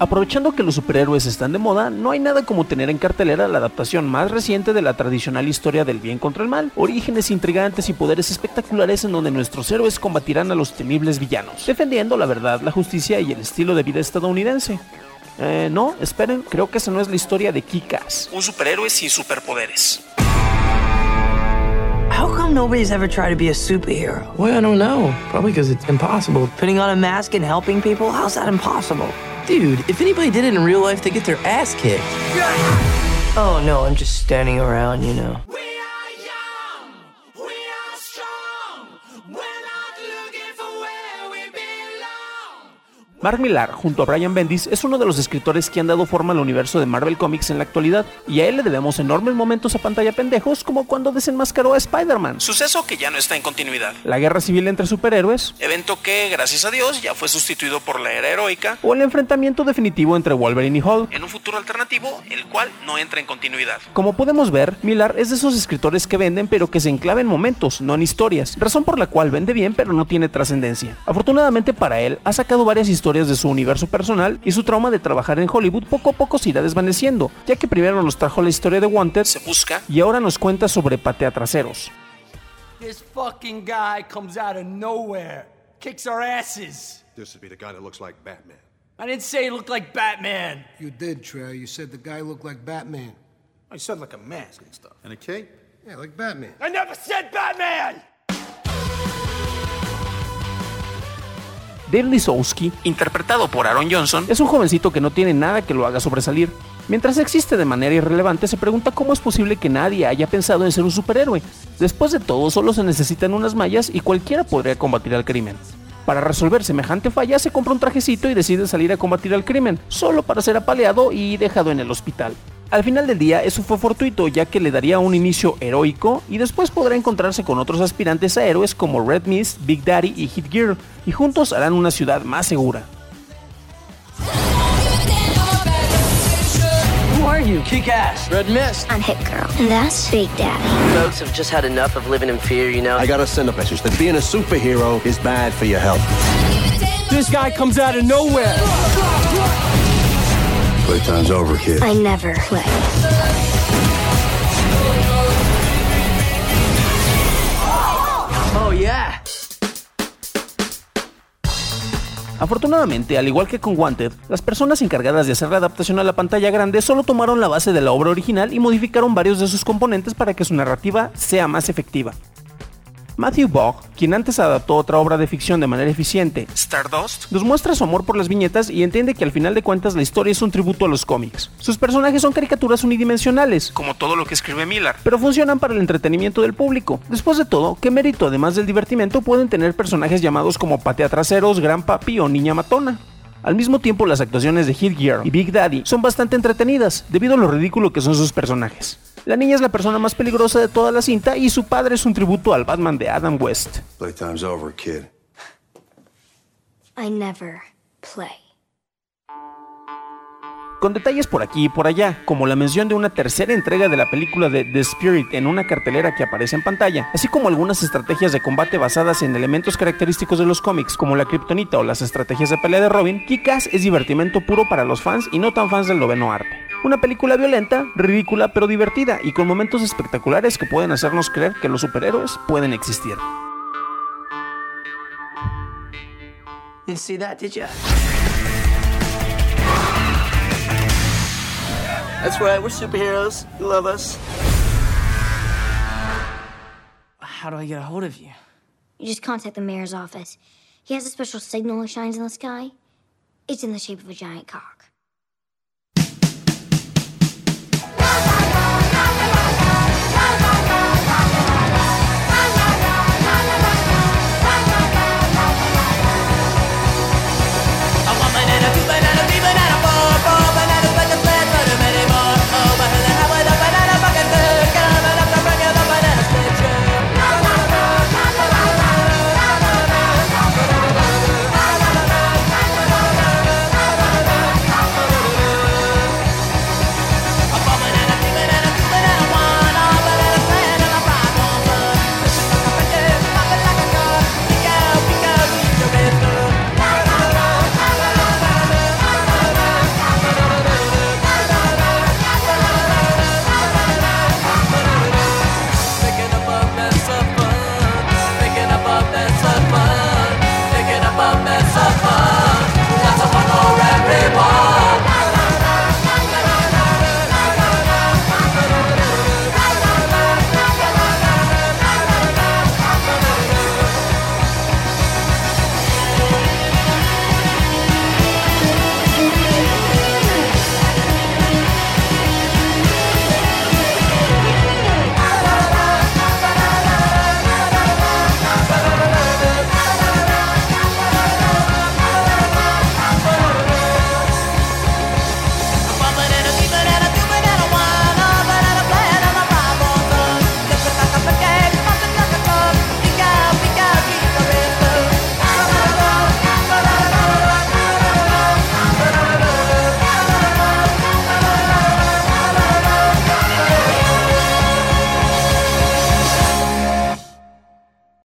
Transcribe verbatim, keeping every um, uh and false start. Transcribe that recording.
Aprovechando que los superhéroes están de moda, no hay nada como tener en cartelera la adaptación más reciente de la tradicional historia del bien contra el mal, orígenes intrigantes y poderes espectaculares en donde nuestros héroes combatirán a los temibles villanos, defendiendo la verdad, la justicia y el estilo de vida estadounidense. Eh, no, esperen, creo que esa no es la historia de Kick-Ass, un superhéroe sin superpoderes. How come nobody's ever tried to be a superhero? Well, I don't know. Probably because it's impossible. Putting on a mask and helping people? How's that impossible? Dude, if anybody did it in real life, they get their ass kicked. Oh, no, I'm just standing around, you know. Mark Millar, junto a Brian Bendis, es uno de los escritores que han dado forma al universo de Marvel Comics en la actualidad, y a él le debemos enormes momentos a pantalla pendejos, como cuando desenmascaró a Spider-Man, suceso que ya no está en continuidad, la guerra civil entre superhéroes, evento que, gracias a Dios, ya fue sustituido por la era heroica, o el enfrentamiento definitivo entre Wolverine y Hulk, en un futuro alternativo, el cual no entra en continuidad. Como podemos ver, Millar es de esos escritores que venden pero que se enclava en momentos, no en historias, razón por la cual vende bien pero no tiene trascendencia. Afortunadamente para él, ha sacado varias historias de su universo personal y su trauma de trabajar en Hollywood poco a poco se irá desvaneciendo, ya que primero nos trajo la historia de Wanted, Se Busca, y ahora nos cuenta sobre Patea Traseros. This fucking guy comes out of nowhere, kicks our asses. This would be the guy that looks like Batman. I didn't say he looked like Batman. You did, Trey. You said the guy looked like Batman. I said like a mask and stuff. And a cape? Yeah, like Batman. I never said Batman! Dave Lisowski, interpretado por Aaron Johnson, es un jovencito que no tiene nada que lo haga sobresalir. Mientras existe de manera irrelevante, se pregunta cómo es posible que nadie haya pensado en ser un superhéroe. Después de todo, solo se necesitan unas mallas y cualquiera podría combatir al crimen. Para resolver semejante falla, se compra un trajecito y decide salir a combatir al crimen, solo para ser apaleado y dejado en el hospital. Al final del día, eso fue fortuito, ya que le daría un inicio heroico y después podrá encontrarse con otros aspirantes a héroes como Red Mist, Big Daddy y Hit Girl, y juntos harán una ciudad más segura. Who are you? Kick-Ass. Red Mist. I'm Hit Girl. And that's Big Daddy. Folks have just had enough of living in fear, you know? I gotta send a message that being a superhero is bad for your health. This guy comes out of nowhere. Playtime's over, kid. I never play. Oh, yeah. Afortunadamente, al igual que con Wanted, las personas encargadas de hacer la adaptación a la pantalla grande solo tomaron la base de la obra original y modificaron varios de sus componentes para que su narrativa sea más efectiva. Matthew Vaughn, quien antes adaptó otra obra de ficción de manera eficiente, Stardust, nos muestra su amor por las viñetas y entiende que al final de cuentas la historia es un tributo a los cómics. Sus personajes son caricaturas unidimensionales, como todo lo que escribe Millar, pero funcionan para el entretenimiento del público. Después de todo, ¿qué mérito además del divertimento pueden tener personajes llamados como Patea Traseros, Gran Papi o Niña Matona? Al mismo tiempo, las actuaciones de Hit Girl y Big Daddy son bastante entretenidas, debido a lo ridículo que son sus personajes. La niña es la persona más peligrosa de toda la cinta y su padre es un tributo al Batman de Adam West. Playtime's over, kid. I never play. Con detalles por aquí y por allá, como la mención de una tercera entrega de la película de The Spirit en una cartelera que aparece en pantalla, así como algunas estrategias de combate basadas en elementos característicos de los cómics, como la kriptonita o las estrategias de pelea de Robin, Kick-Ass es divertimento puro para los fans y no tan fans del noveno arte. Una película violenta, ridícula pero divertida y con momentos espectaculares que pueden hacernos creer que los superhéroes pueden existir. Didn't see that, did ya? That's right, we're superheroes. You love us. How do I get a hold of you? You just contact the mayor's office. He has a special signal that shines in the sky. It's in the shape of a giant cock.